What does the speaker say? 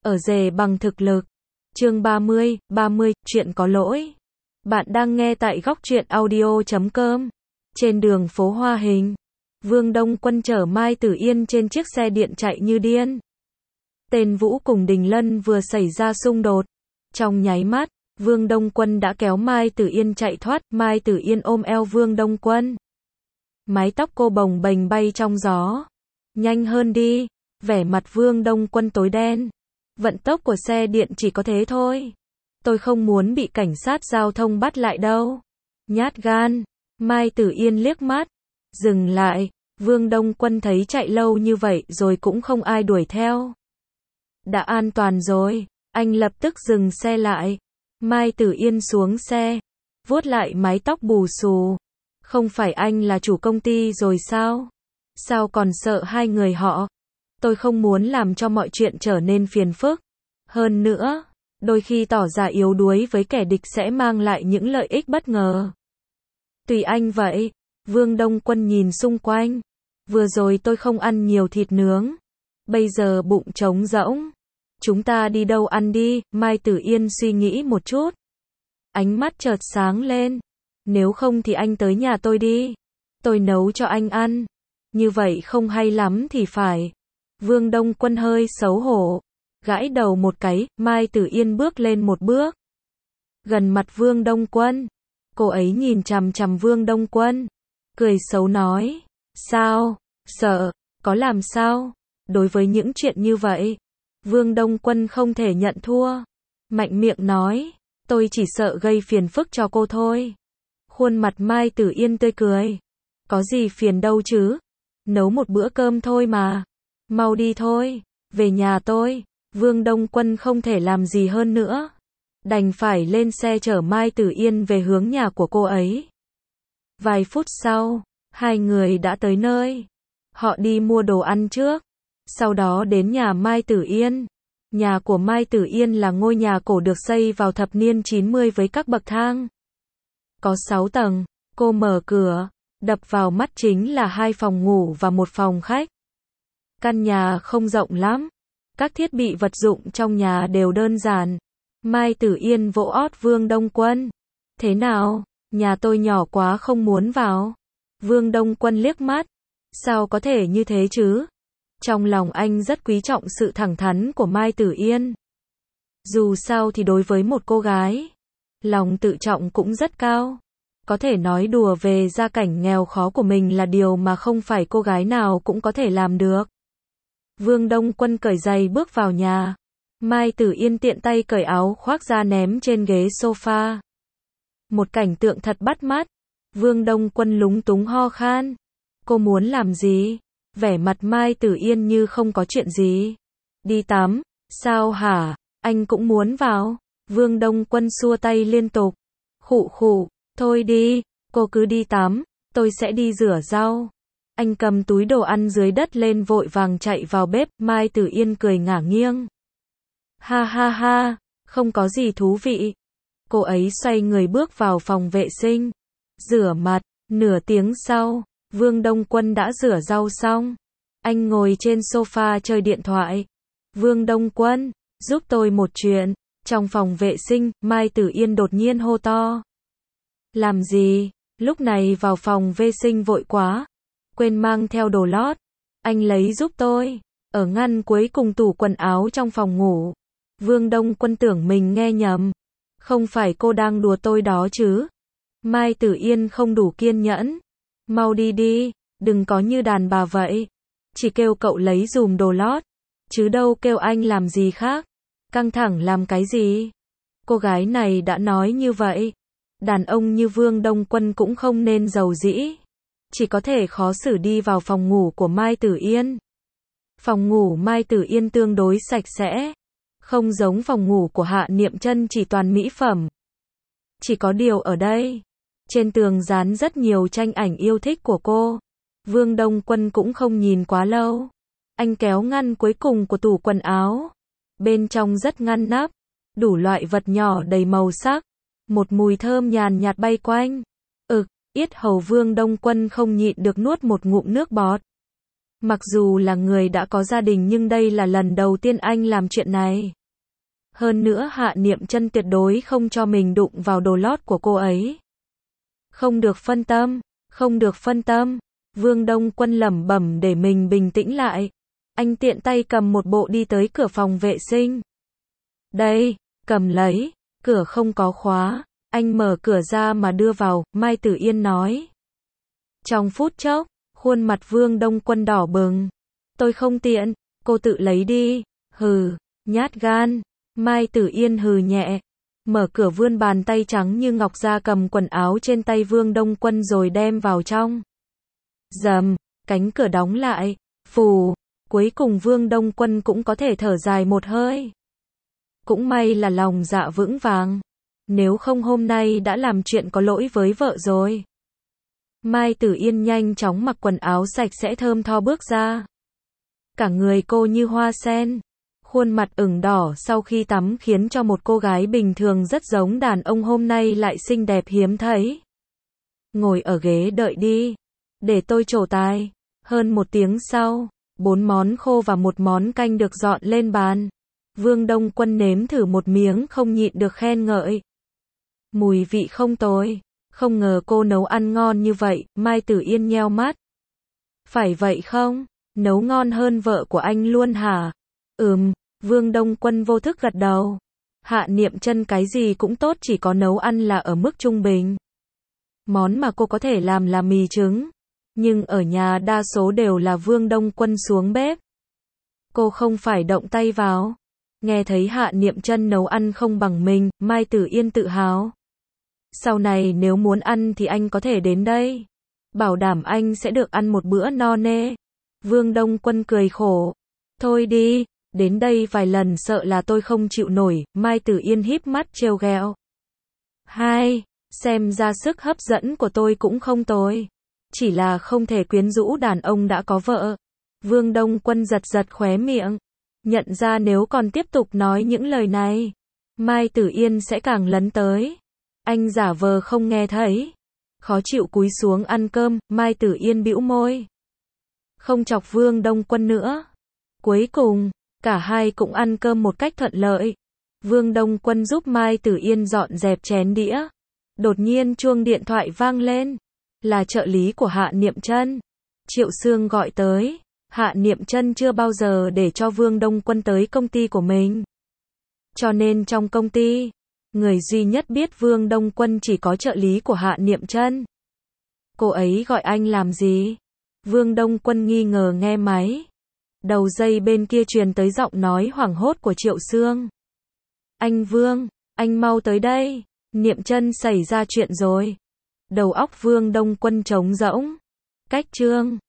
ở rể bằng thực lực. Chương 30, chuyện có lỗi. Bạn đang nghe tại góc truyện audio.com. Trên đường phố Hoa Hình, Vương Đông Quân chở Mai Tử Yên trên chiếc xe điện chạy như điên. Tên Vũ cùng Đình Lân vừa xảy ra xung đột. Trong nháy mắt, Vương Đông Quân đã kéo Mai Tử Yên chạy thoát, Mai Tử Yên ôm eo Vương Đông Quân. Mái tóc cô bồng bềnh bay trong gió. Nhanh hơn đi, vẻ mặt Vương Đông Quân tối đen. Vận tốc của xe điện chỉ có thế thôi. Tôi không muốn bị cảnh sát giao thông bắt lại đâu. Nhát gan. Mai Tử Yên liếc mắt. Dừng lại. Vương Đông Quân thấy chạy lâu như vậy rồi cũng không ai đuổi theo. Đã an toàn rồi. Anh lập tức dừng xe lại. Mai Tử Yên xuống xe. Vuốt lại mái tóc bù xù. Không phải anh là chủ công ty rồi sao? Sao còn sợ hai người họ? Tôi không muốn làm cho mọi chuyện trở nên phiền phức. Hơn nữa, đôi khi tỏ ra yếu đuối với kẻ địch sẽ mang lại những lợi ích bất ngờ. Tùy anh vậy. Vương Đông Quân nhìn xung quanh. Vừa rồi tôi không ăn nhiều thịt nướng. Bây giờ bụng trống rỗng. Chúng ta đi đâu ăn đi? Mai Tử Yên suy nghĩ một chút. Ánh mắt chợt sáng lên. Nếu không thì anh tới nhà tôi đi. Tôi nấu cho anh ăn. Như vậy không hay lắm thì phải. Vương Đông Quân hơi xấu hổ. Gãi đầu một cái, Mai Tử Yên bước lên một bước. Gần mặt Vương Đông Quân. Cô ấy nhìn chằm chằm Vương Đông Quân. Cười xấu nói. Sao? Sợ? Có làm sao? Đối với những chuyện như vậy, Vương Đông Quân không thể nhận thua. Mạnh miệng nói. Tôi chỉ sợ gây phiền phức cho cô thôi. Khuôn mặt Mai Tử Yên tươi cười. Có gì phiền đâu chứ? Nấu một bữa cơm thôi mà. Mau đi thôi. Về nhà tôi. Vương Đông Quân không thể làm gì hơn nữa. Đành phải lên xe chở Mai Tử Yên về hướng nhà của cô ấy. Vài phút sau, hai người đã tới nơi. Họ đi mua đồ ăn trước. Sau đó đến nhà Mai Tử Yên. Nhà của Mai Tử Yên là ngôi nhà cổ được xây vào thập niên 90 với các bậc thang. Có 6 tầng. Cô mở cửa. Đập vào mắt chính là 2 phòng ngủ và 1 phòng khách. Căn nhà không rộng lắm. Các thiết bị vật dụng trong nhà đều đơn giản. Mai Tử Yên vỗ ót Vương Đông Quân. Thế nào? Nhà tôi nhỏ quá không muốn vào. Vương Đông Quân liếc mắt. Sao có thể như thế chứ? Trong lòng anh rất quý trọng sự thẳng thắn của Mai Tử Yên. Dù sao thì đối với một cô gái, lòng tự trọng cũng rất cao. Có thể nói đùa về gia cảnh nghèo khó của mình là điều mà không phải cô gái nào cũng có thể làm được. Vương Đông Quân cởi giày bước vào nhà. Mai Tử Yên tiện tay cởi áo khoác ra ném trên ghế sofa. Một cảnh tượng thật bắt mắt. Vương Đông Quân lúng túng ho khan. Cô muốn làm gì? Vẻ mặt Mai Tử Yên như không có chuyện gì. Đi tắm. Sao hả? Anh cũng muốn vào. Vương Đông Quân xua tay liên tục. Khụ khụ. Thôi đi. Cô cứ đi tắm. Tôi sẽ đi rửa rau. Anh cầm túi đồ ăn dưới đất lên vội vàng chạy vào bếp. Mai Tử Yên cười ngả nghiêng. Ha ha ha. Không có gì thú vị. Cô ấy xoay người bước vào phòng vệ sinh. Rửa mặt. Nửa tiếng sau, Vương Đông Quân đã rửa rau xong. Anh ngồi trên sofa chơi điện thoại. Vương Đông Quân, giúp tôi một chuyện. Trong phòng vệ sinh, Mai Tử Yên đột nhiên hô to. Làm gì? Lúc này vào phòng vệ sinh vội quá. Quên mang theo đồ lót. Anh lấy giúp tôi. Ở ngăn cuối cùng tủ quần áo trong phòng ngủ. Vương Đông Quân tưởng mình nghe nhầm. Không phải cô đang đùa tôi đó chứ? Mai Tử Yên không đủ kiên nhẫn. Mau đi đi, đừng có như đàn bà vậy. Chỉ kêu cậu lấy dùm đồ lót. Chứ đâu kêu anh làm gì khác. Căng thẳng làm cái gì? Cô gái này đã nói như vậy. Đàn ông như Vương Đông Quân cũng không nên giàu dĩ. Chỉ có thể khó xử đi vào phòng ngủ của Mai Tử Yên. Phòng ngủ Mai Tử Yên tương đối sạch sẽ. Không giống phòng ngủ của Hạ Niệm Chân chỉ toàn mỹ phẩm. Chỉ có điều ở đây, trên tường dán rất nhiều tranh ảnh yêu thích của cô. Vương Đông Quân cũng không nhìn quá lâu. Anh kéo ngăn cuối cùng của tủ quần áo. Bên trong rất ngăn nắp. Đủ loại vật nhỏ đầy màu sắc. Một mùi thơm nhàn nhạt bay quanh. Yết hầu Vương Đông Quân không nhịn được nuốt một ngụm nước bọt. Mặc dù là người đã có gia đình nhưng đây là lần đầu tiên anh làm chuyện này. Hơn nữa Hạ Niệm Chân tuyệt đối không cho mình đụng vào đồ lót của cô ấy. Không được phân tâm, không được phân tâm. Vương Đông Quân lẩm bẩm để mình bình tĩnh lại. Anh tiện tay cầm một bộ đi tới cửa phòng vệ sinh. Đây, cầm lấy, cửa không có khóa. Anh mở cửa ra mà đưa vào, Mai Tử Yên nói. Trong phút chốc, khuôn mặt Vương Đông Quân đỏ bừng. Tôi không tiện, cô tự lấy đi. Hừ, nhát gan. Mai Tử Yên hừ nhẹ. Mở cửa vươn bàn tay trắng như ngọc ra cầm quần áo trên tay Vương Đông Quân rồi đem vào trong. Rầm, cánh cửa đóng lại. Phù, cuối cùng Vương Đông Quân cũng có thể thở dài một hơi. Cũng may là lòng dạ vững vàng. Nếu không hôm nay đã làm chuyện có lỗi với vợ rồi. Mai Tử Yên nhanh chóng mặc quần áo sạch sẽ thơm tho bước ra. Cả người cô như hoa sen. Khuôn mặt ửng đỏ sau khi tắm khiến cho một cô gái bình thường rất giống đàn ông hôm nay lại xinh đẹp hiếm thấy. Ngồi ở ghế đợi đi. Để tôi trổ tài. Hơn 1 tiếng sau, 4 món khô và 1 món canh được dọn lên bàn. Vương Đông Quân nếm thử một miếng không nhịn được khen ngợi. Mùi vị không tồi. Không ngờ cô nấu ăn ngon như vậy, Mai Tử Yên nheo mắt. Phải vậy không? Nấu ngon hơn vợ của anh luôn hả? Vương Đông Quân vô thức gật đầu. Hạ Niệm Chân cái gì cũng tốt, chỉ có nấu ăn là ở mức trung bình. Món mà cô có thể làm là mì trứng. Nhưng ở nhà đa số đều là Vương Đông Quân xuống bếp. Cô không phải động tay vào. Nghe thấy Hạ Niệm Chân nấu ăn không bằng mình, Mai Tử Yên tự hào. Sau này nếu muốn ăn thì anh có thể đến đây. Bảo đảm anh sẽ được ăn một bữa no nê. Vương Đông Quân cười khổ. Thôi đi, đến đây vài lần sợ là tôi không chịu nổi. Mai Tử Yên híp mắt trêu ghẹo. Xem ra sức hấp dẫn của tôi cũng không tồi. Chỉ là không thể quyến rũ đàn ông đã có vợ. Vương Đông Quân giật giật khóe miệng. Nhận ra nếu còn tiếp tục nói những lời này, Mai Tử Yên sẽ càng lấn tới. Anh giả vờ không nghe thấy. Khó chịu cúi xuống ăn cơm, Mai Tử Yên bĩu môi. Không chọc Vương Đông Quân nữa. Cuối cùng, cả hai cũng ăn cơm một cách thuận lợi. Vương Đông Quân giúp Mai Tử Yên dọn dẹp chén đĩa. Đột nhiên chuông điện thoại vang lên. Là trợ lý của Hạ Niệm Chân. Triệu Sương gọi tới. Hạ Niệm Chân chưa bao giờ để cho Vương Đông Quân tới công ty của mình. Cho nên trong công ty, người duy nhất biết Vương Đông Quân chỉ có trợ lý của Hạ Niệm Chân. Cô ấy gọi anh làm gì? Vương Đông Quân nghi ngờ nghe máy. Đầu dây bên kia truyền tới giọng nói hoảng hốt của Triệu Sương. Anh Vương, anh mau tới đây. Niệm Chân xảy ra chuyện rồi. Đầu óc Vương Đông Quân trống rỗng. Cách chương